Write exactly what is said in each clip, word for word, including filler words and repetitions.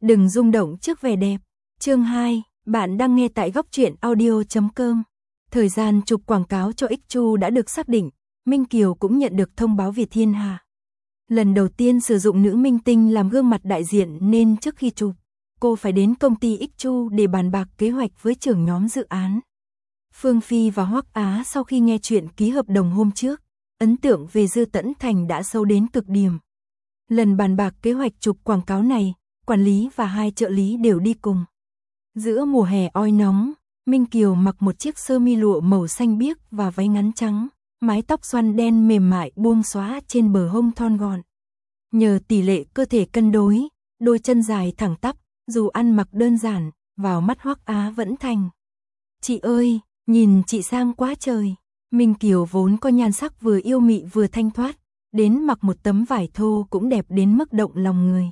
Đừng rung động trước vẻ đẹp. Chương hai, bạn đang nghe tại góc truyện audio chấm com. Thời gian chụp quảng cáo cho ích chu đã được xác định, Minh Kiều cũng nhận được thông báo Việt Thiên Hà. Lần đầu tiên sử dụng nữ minh tinh làm gương mặt đại diện nên trước khi chụp, cô phải đến công ty ích chu để bàn bạc kế hoạch với trưởng nhóm dự án. Phương Phi và Hoắc Á sau khi nghe chuyện ký hợp đồng hôm trước, ấn tượng về Dư Tẫn Thành đã sâu đến cực điểm. Lần bàn bạc kế hoạch chụp quảng cáo này, quản lý và hai trợ lý đều đi cùng. Giữa mùa hè oi nóng, Minh Kiều mặc một chiếc sơ mi lụa màu xanh biếc và váy ngắn trắng, mái tóc xoăn đen mềm mại buông xõa trên bờ hông thon gọn. Nhờ tỷ lệ cơ thể cân đối, đôi chân dài thẳng tắp, dù ăn mặc đơn giản, vào mắt Hoắc Á vẫn thành. Chị ơi, nhìn chị sang quá trời. Minh Kiều vốn có nhan sắc vừa yêu mị vừa thanh thoát, đến mặc một tấm vải thô cũng đẹp đến mức động lòng người.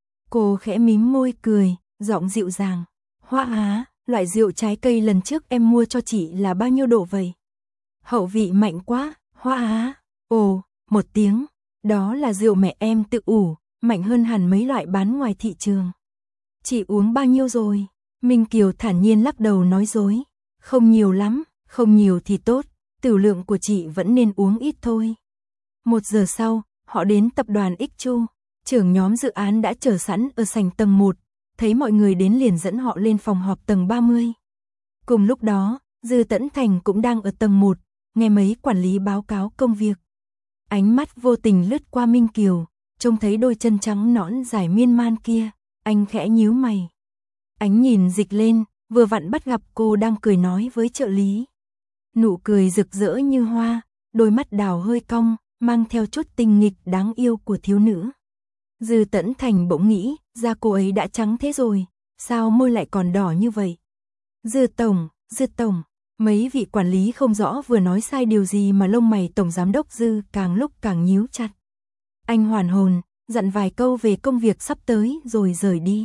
Cô khẽ mím môi cười, giọng dịu dàng. Hoa Á, loại rượu trái cây lần trước em mua cho chị là bao nhiêu độ vậy? Hậu vị mạnh quá, Hoa Á. Ồ, một tiếng, đó là rượu mẹ em tự ủ, mạnh hơn hẳn mấy loại bán ngoài thị trường. Chị uống bao nhiêu rồi? Minh Kiều thản nhiên lắc đầu nói dối. Không nhiều lắm, không nhiều thì tốt, tửu lượng của chị vẫn nên uống ít thôi. Một giờ sau, họ đến tập đoàn ích chu. Trưởng nhóm dự án đã chờ sẵn ở sảnh tầng một, thấy mọi người đến liền dẫn họ lên phòng họp tầng ba mươi. Cùng lúc đó, Dư Tẫn Thành cũng đang ở tầng một, nghe mấy quản lý báo cáo công việc. Ánh mắt vô tình lướt qua Minh Kiều, trông thấy đôi chân trắng nõn dài miên man kia, anh khẽ nhíu mày. Ánh nhìn dịch lên, vừa vặn bắt gặp cô đang cười nói với trợ lý. Nụ cười rực rỡ như hoa, đôi mắt đào hơi cong, mang theo chút tinh nghịch đáng yêu của thiếu nữ. Dư Tẫn Thành bỗng nghĩ, da cô ấy đã trắng thế rồi, sao môi lại còn đỏ như vậy? Dư tổng, Dư tổng, mấy vị quản lý không rõ vừa nói sai điều gì mà lông mày tổng giám đốc Dư càng lúc càng nhíu chặt. Anh hoàn hồn, dặn vài câu về công việc sắp tới rồi rời đi.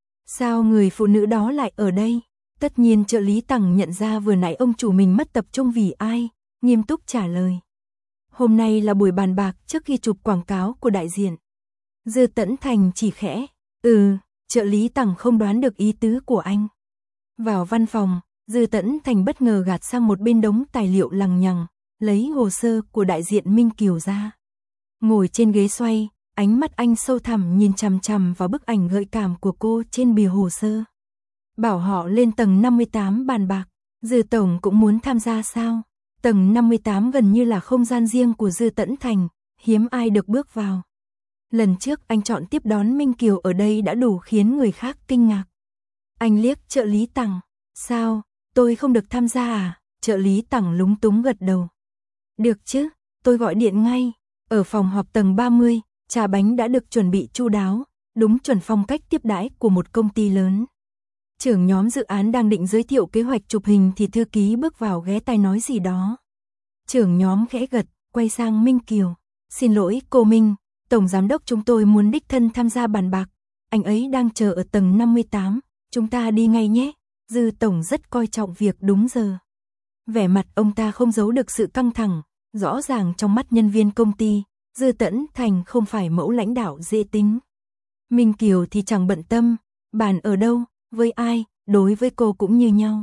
Sao người phụ nữ đó lại ở đây? Tất nhiên trợ lý Tằng nhận ra vừa nãy ông chủ mình mất tập trung vì ai, nghiêm túc trả lời. Hôm nay là buổi bàn bạc trước khi chụp quảng cáo của đại diện. Dư Tẫn Thành chỉ khẽ, ừ, trợ lý Tằng không đoán được ý tứ của anh. Vào văn phòng, Dư Tẫn Thành bất ngờ gạt sang một bên đống tài liệu lằng nhằng, lấy hồ sơ của đại diện Minh Kiều ra. Ngồi trên ghế xoay, ánh mắt anh sâu thẳm nhìn chằm chằm vào bức ảnh gợi cảm của cô trên bìa hồ sơ. Bảo họ lên tầng năm mươi tám bàn bạc, Dư tổng cũng muốn tham gia sao? Tầng năm mươi tám gần như là không gian riêng của Dư Tẫn Thành, hiếm ai được bước vào. Lần trước anh chọn tiếp đón Minh Kiều ở đây đã đủ khiến người khác kinh ngạc. Anh liếc trợ lý Tằng, sao, tôi không được tham gia à? Trợ lý Tằng lúng túng gật đầu. Được chứ, tôi gọi điện ngay. Ở phòng họp tầng ba mươi, trà bánh đã được chuẩn bị chu đáo, đúng chuẩn phong cách tiếp đãi của một công ty lớn. Trưởng nhóm dự án đang định giới thiệu kế hoạch chụp hình thì thư ký bước vào ghé tai nói gì đó. Trưởng nhóm khẽ gật, quay sang Minh Kiều. Xin lỗi cô Minh, tổng giám đốc chúng tôi muốn đích thân tham gia bàn bạc. Anh ấy đang chờ ở tầng năm mươi tám, chúng ta đi ngay nhé. Dư tổng rất coi trọng việc đúng giờ. Vẻ mặt ông ta không giấu được sự căng thẳng, rõ ràng trong mắt nhân viên công ty, Dư Tẫn Thành không phải mẫu lãnh đạo dễ tính. Minh Kiều thì chẳng bận tâm, bàn ở đâu, với ai, đối với cô cũng như nhau.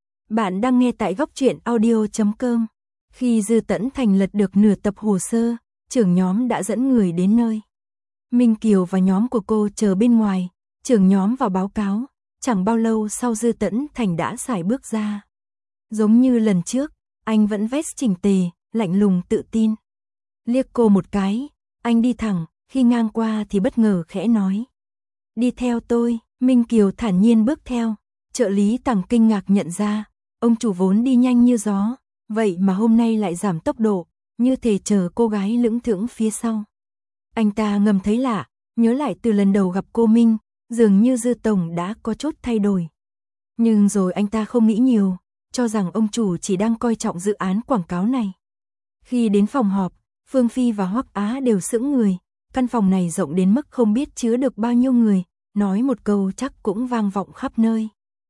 Bạn đang nghe tại góc truyện audio chấm com. Khi Dư Tẫn Thành lật được nửa tập hồ sơ, trưởng nhóm đã dẫn người đến nơi. Minh Kiều và nhóm của cô chờ bên ngoài, trưởng nhóm vào báo cáo, chẳng bao lâu sau Dư Tẫn Thành đã sải bước ra. Giống như lần trước, anh vẫn vest chỉnh tề, lạnh lùng tự tin. Liếc cô một cái, anh đi thẳng, khi ngang qua thì bất ngờ khẽ nói. Đi theo tôi. Minh Kiều thản nhiên bước theo, trợ lý Tằng kinh ngạc nhận ra, ông chủ vốn đi nhanh như gió, vậy mà hôm nay lại giảm tốc độ, như thể chờ cô gái lững thững phía sau. Anh ta ngầm thấy lạ, nhớ lại từ lần đầu gặp cô Minh, dường như Dư tổng đã có chút thay đổi. Nhưng rồi anh ta không nghĩ nhiều, cho rằng ông chủ chỉ đang coi trọng dự án quảng cáo này. Khi đến phòng họp, Phương Phi và Hoắc Á đều sững người, căn phòng này rộng đến mức không biết chứa được bao nhiêu người. Nói một câu chắc cũng vang vọng khắp nơi.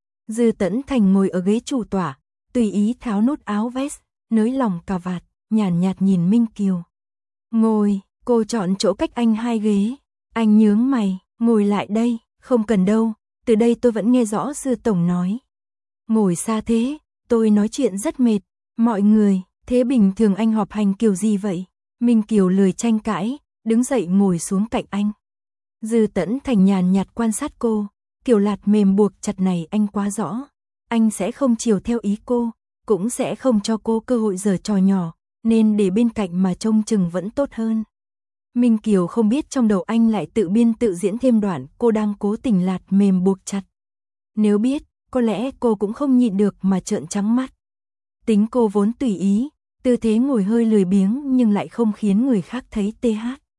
Dư Tẫn Thành ngồi ở ghế chủ tọa, tùy ý tháo nút áo vest, nới lỏng cà vạt, nhàn nhạt, nhạt nhìn Minh Kiều. Ngồi, cô chọn chỗ cách anh hai ghế. Anh nhướng mày, ngồi lại đây. Không cần đâu, từ đây tôi vẫn nghe rõ Dư tổng nói. Ngồi xa thế, tôi nói chuyện rất mệt. Mọi người, thế bình thường anh họp hành kiểu gì vậy? Minh Kiều lười tranh cãi, đứng dậy ngồi xuống cạnh anh. Dư Tẫn Thành nhàn nhạt quan sát cô, kiểu lạt mềm buộc chặt này anh quá rõ. Anh sẽ không chiều theo ý cô, cũng sẽ không cho cô cơ hội giở trò nhỏ, nên để bên cạnh mà trông chừng vẫn tốt hơn. Minh Kiều không biết trong đầu anh lại tự biên tự diễn thêm đoạn cô đang cố tình lạt mềm buộc chặt. Nếu biết, có lẽ cô cũng không nhịn được mà trợn trắng mắt. Tính cô vốn tùy ý, tư thế ngồi hơi lười biếng nhưng lại không khiến người khác thấy th,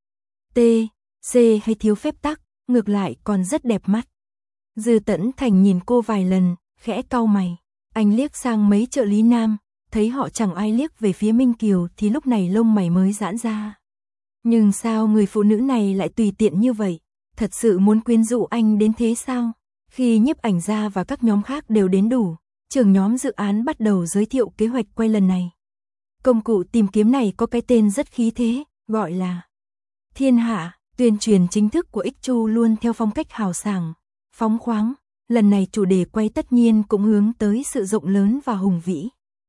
t, c hay thiếu phép tắc, ngược lại còn rất đẹp mắt. Dư Tẫn Thành nhìn cô vài lần, khẽ cau mày. Anh liếc sang mấy trợ lý nam, thấy họ chẳng ai liếc về phía Minh Kiều thì lúc này lông mày mới giãn ra. Nhưng sao người phụ nữ này lại tùy tiện như vậy? Thật sự muốn quyến rũ anh đến thế sao? Khi nhiếp ảnh gia và các nhóm khác đều đến đủ, trưởng nhóm dự án bắt đầu giới thiệu kế hoạch quay lần này. Công cụ tìm kiếm này có cái tên rất khí thế, gọi là Thiên Hạ. Tuyên truyền chính thức của ích chu luôn theo phong cách hào sảng, phóng khoáng. Lần này chủ đề quay tất nhiên cũng hướng tới sự rộng lớn và hùng vĩ.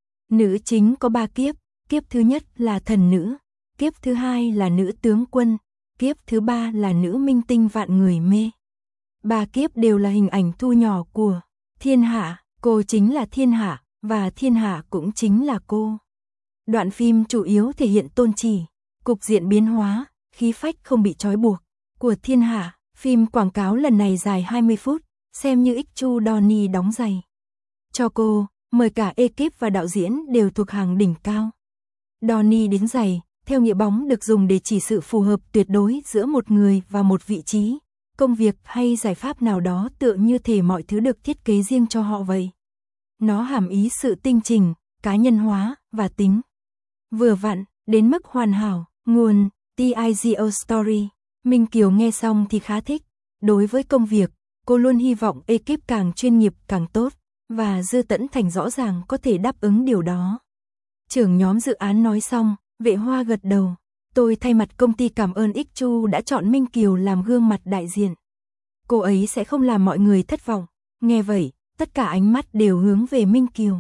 Nữ chính có ba kiếp, kiếp thứ nhất là thần nữ, kiếp thứ hai là nữ tướng quân, kiếp thứ ba là nữ minh tinh vạn người mê. Ba kiếp đều là hình ảnh thu nhỏ của Thiên Hạ, cô chính là Thiên Hạ, và Thiên Hạ cũng chính là cô. Đoạn phim chủ yếu thể hiện tôn chỉ, cục diện biến hóa, khí phách không bị trói buộc của Thiên Hạ. Phim quảng cáo lần này dài hai mươi phút, xem như ích chu Donnie đóng giày cho cô, mời cả ekip và đạo diễn đều thuộc hàng đỉnh cao. Donnie đến giày, theo nghĩa bóng được dùng để chỉ sự phù hợp tuyệt đối giữa một người và một vị trí, công việc hay giải pháp nào đó, tựa như thể mọi thứ được thiết kế riêng cho họ vậy. Nó hàm ý sự tinh chỉnh, cá nhân hóa và tính vừa vặn, đến mức hoàn hảo. Nguồn tê i giê o Story. Minh Kiều nghe xong thì khá thích. Đối với công việc, cô luôn hy vọng ekip càng chuyên nghiệp càng tốt, và Dư Tẫn Thành rõ ràng có thể đáp ứng điều đó. Trưởng nhóm dự án nói xong, Vệ Hoa gật đầu. Tôi thay mặt công ty cảm ơn ích chu đã chọn Minh Kiều làm gương mặt đại diện. Cô ấy sẽ không làm mọi người thất vọng. Nghe vậy, tất cả ánh mắt đều hướng về Minh Kiều.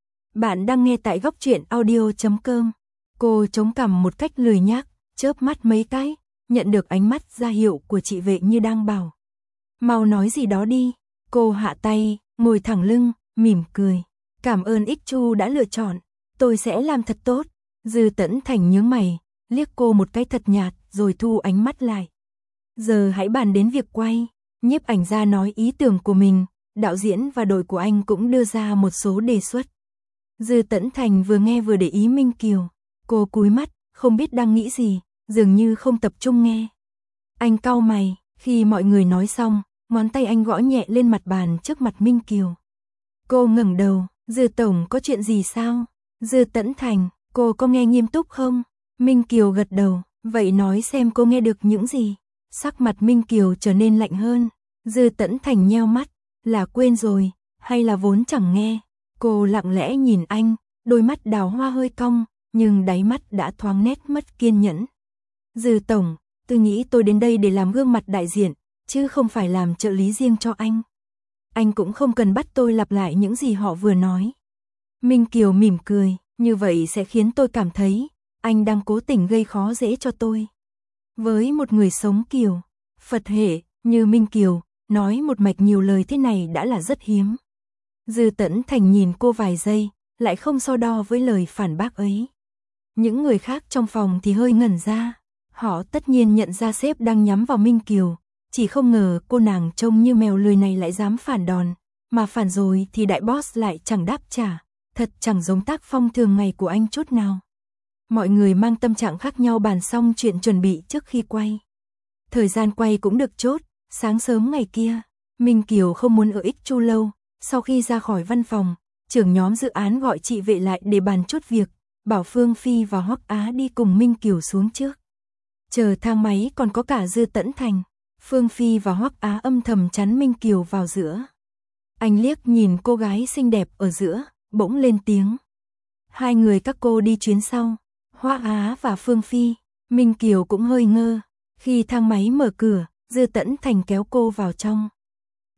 Bạn đang nghe tại góc truyện audio chấm com. Cô chống cằm một cách lười nhác, chớp mắt mấy cái, nhận được ánh mắt ra hiệu của chị Vệ như đang bảo. Mau nói gì đó đi. Cô hạ tay, ngồi thẳng lưng, mỉm cười. Cảm ơn ích chu đã lựa chọn. Tôi sẽ làm thật tốt. Dư Tẫn Thành nhướng mày, liếc cô một cái thật nhạt, rồi thu ánh mắt lại. Giờ hãy bàn đến việc quay. Nhiếp ảnh gia nói ý tưởng của mình, đạo diễn và đội của anh cũng đưa ra một số đề xuất. Dư Tẫn Thành vừa nghe vừa để ý Minh Kiều. Cô cúi mắt, không biết đang nghĩ gì, dường như không tập trung nghe. Anh cau mày, khi mọi người nói xong, ngón tay anh gõ nhẹ lên mặt bàn trước mặt Minh Kiều. Cô ngẩng đầu, Dư tổng có chuyện gì sao? Dư Tẫn Thành, cô có nghe nghiêm túc không? Minh Kiều gật đầu, vậy nói xem cô nghe được những gì? Sắc mặt Minh Kiều trở nên lạnh hơn. Dư Tẫn Thành nheo mắt, là quên rồi, hay là vốn chẳng nghe? Cô lặng lẽ nhìn anh, đôi mắt đào hoa hơi cong, nhưng đáy mắt đã thoáng nét mất kiên nhẫn. Dư tổng, tôi nghĩ tôi đến đây để làm gương mặt đại diện, chứ không phải làm trợ lý riêng cho anh. Anh cũng không cần bắt tôi lặp lại những gì họ vừa nói. Minh Kiều mỉm cười, như vậy sẽ khiến tôi cảm thấy anh đang cố tình gây khó dễ cho tôi. Với một người sống kiểu Phật hệ như Minh Kiều, nói một mạch nhiều lời thế này đã là rất hiếm. Dư Tẫn Thành nhìn cô vài giây, lại không so đo với lời phản bác ấy. Những người khác trong phòng thì hơi ngẩn ra. Họ tất nhiên nhận ra sếp đang nhắm vào Minh Kiều, chỉ không ngờ cô nàng trông như mèo lười này lại dám phản đòn, mà phản rồi thì đại boss lại chẳng đáp trả, thật chẳng giống tác phong thường ngày của anh chút nào. Mọi người mang tâm trạng khác nhau bàn xong chuyện chuẩn bị trước khi quay. Thời gian quay cũng được chốt, sáng sớm ngày kia, Minh Kiều không muốn ở ích chu lâu, sau khi ra khỏi văn phòng, trưởng nhóm dự án gọi chị Vệ lại để bàn chốt việc, bảo Phương Phi và Hoắc Á đi cùng Minh Kiều xuống trước. Chờ thang máy còn có cả Dư Tẫn Thành, Phương Phi và Hoắc Á âm thầm chắn Minh Kiều vào giữa. Anh liếc nhìn cô gái xinh đẹp ở giữa, bỗng lên tiếng. Hai người các cô đi chuyến sau, Hoắc Á và Phương Phi. Minh Kiều cũng hơi ngơ. Khi thang máy mở cửa, Dư Tẫn Thành kéo cô vào trong.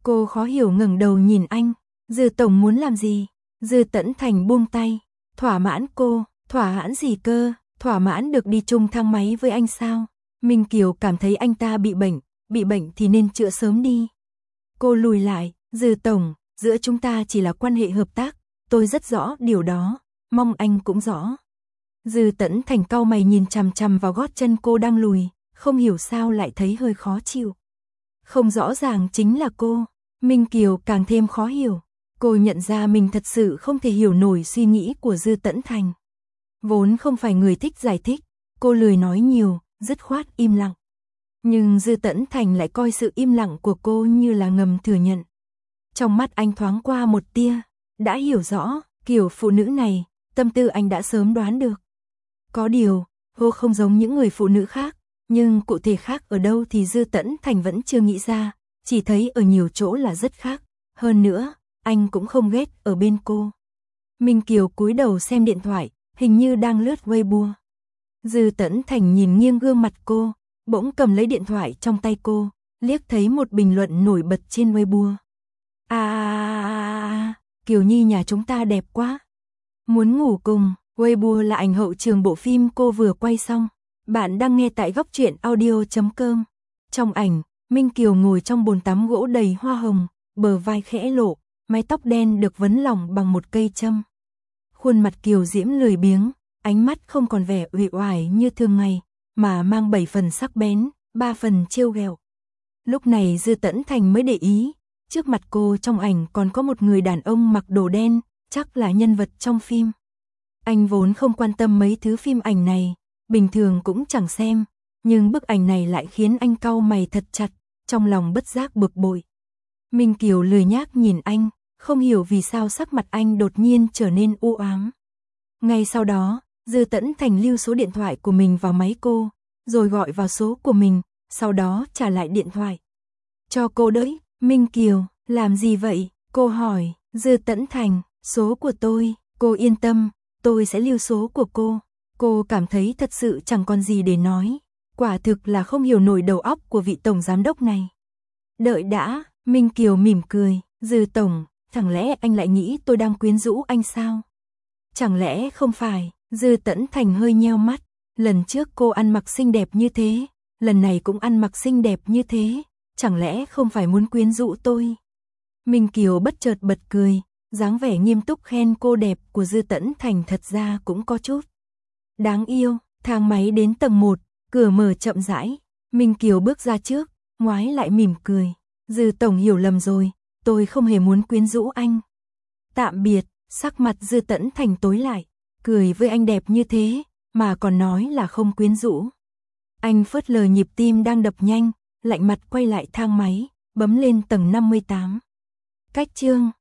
Cô khó hiểu ngẩng đầu nhìn anh. Dư tổng muốn làm gì? Dư Tẫn Thành buông tay. Thỏa mãn cô, thỏa mãn gì cơ? Thỏa mãn được đi chung thang máy với anh sao? Minh Kiều cảm thấy anh ta bị bệnh, bị bệnh thì nên chữa sớm đi. Cô lùi lại, Dư tổng, giữa chúng ta chỉ là quan hệ hợp tác, tôi rất rõ điều đó, mong anh cũng rõ. Dư Tẫn Thành cau mày nhìn chằm chằm vào gót chân cô đang lùi, không hiểu sao lại thấy hơi khó chịu. Không rõ ràng chính là cô. Minh Kiều càng thêm khó hiểu. Cô nhận ra mình thật sự không thể hiểu nổi suy nghĩ của Dư Tẫn Thành. Vốn không phải người thích giải thích, cô lười nói nhiều, dứt khoát im lặng. Nhưng Dư Tẫn Thành lại coi sự im lặng của cô như là ngầm thừa nhận. Trong mắt anh thoáng qua một tia, đã hiểu rõ, kiểu phụ nữ này, tâm tư anh đã sớm đoán được. Có điều, cô không giống những người phụ nữ khác, nhưng cụ thể khác ở đâu thì Dư Tẫn Thành vẫn chưa nghĩ ra, chỉ thấy ở nhiều chỗ là rất khác. Hơn nữa, anh cũng không ghét ở bên cô. Minh Kiều cúi đầu xem điện thoại, hình như đang lướt Weibo. Dư Tẫn Thành nhìn nghiêng gương mặt cô, bỗng cầm lấy điện thoại trong tay cô, liếc thấy một bình luận nổi bật trên Weibo. À, Kiều Nhi nhà chúng ta đẹp quá. Muốn ngủ cùng. Weibo là ảnh hậu trường bộ phim cô vừa quay xong. Bạn đang nghe tại góc truyện audio chấm com. Trong ảnh, Minh Kiều ngồi trong bồn tắm gỗ đầy hoa hồng, bờ vai khẽ lộ, mái tóc đen được vấn lỏng bằng một cây châm. Khuôn mặt Kiều diễm lười biếng, ánh mắt không còn vẻ uể oải như thường ngày, mà mang bảy phần sắc bén, ba phần trêu ghẹo. Lúc này Dư Tẫn Thành mới để ý, trước mặt cô trong ảnh còn có một người đàn ông mặc đồ đen, chắc là nhân vật trong phim. Anh vốn không quan tâm mấy thứ phim ảnh này, bình thường cũng chẳng xem, nhưng bức ảnh này lại khiến anh cau mày thật chặt, trong lòng bất giác bực bội. Minh Kiều lười nhác nhìn anh, không hiểu vì sao sắc mặt anh đột nhiên trở nên u ám. Ngay sau đó, Dư Tẫn Thành lưu số điện thoại của mình vào máy cô, rồi gọi vào số của mình, sau đó trả lại điện thoại. Cho cô đợi. Minh Kiều, làm gì vậy? Cô hỏi. Dư Tẫn Thành, số của tôi. Cô yên tâm, tôi sẽ lưu số của cô. Cô cảm thấy thật sự chẳng còn gì để nói. Quả thực là không hiểu nổi đầu óc của vị tổng giám đốc này. Đợi đã. Minh Kiều mỉm cười. Dư tổng, chẳng lẽ anh lại nghĩ tôi đang quyến rũ anh sao? Chẳng lẽ không phải? Dư Tẫn Thành hơi nheo mắt. Lần trước cô ăn mặc xinh đẹp như thế, lần này cũng ăn mặc xinh đẹp như thế, chẳng lẽ không phải muốn quyến rũ tôi? Minh Kiều bất chợt bật cười, dáng vẻ nghiêm túc khen cô đẹp của Dư Tẫn Thành thật ra cũng có chút đáng yêu. Thang máy đến tầng một, cửa mở chậm rãi, Minh Kiều bước ra trước, ngoái lại mỉm cười. Dư tổng hiểu lầm rồi, tôi không hề muốn quyến rũ anh. Tạm biệt. Sắc mặt Dư Tẫn Thành tối lại, cười với anh đẹp như thế, mà còn nói là không quyến rũ. Anh phớt lờ nhịp tim đang đập nhanh, lạnh mặt quay lại thang máy, bấm lên tầng năm mươi tám. Cách chương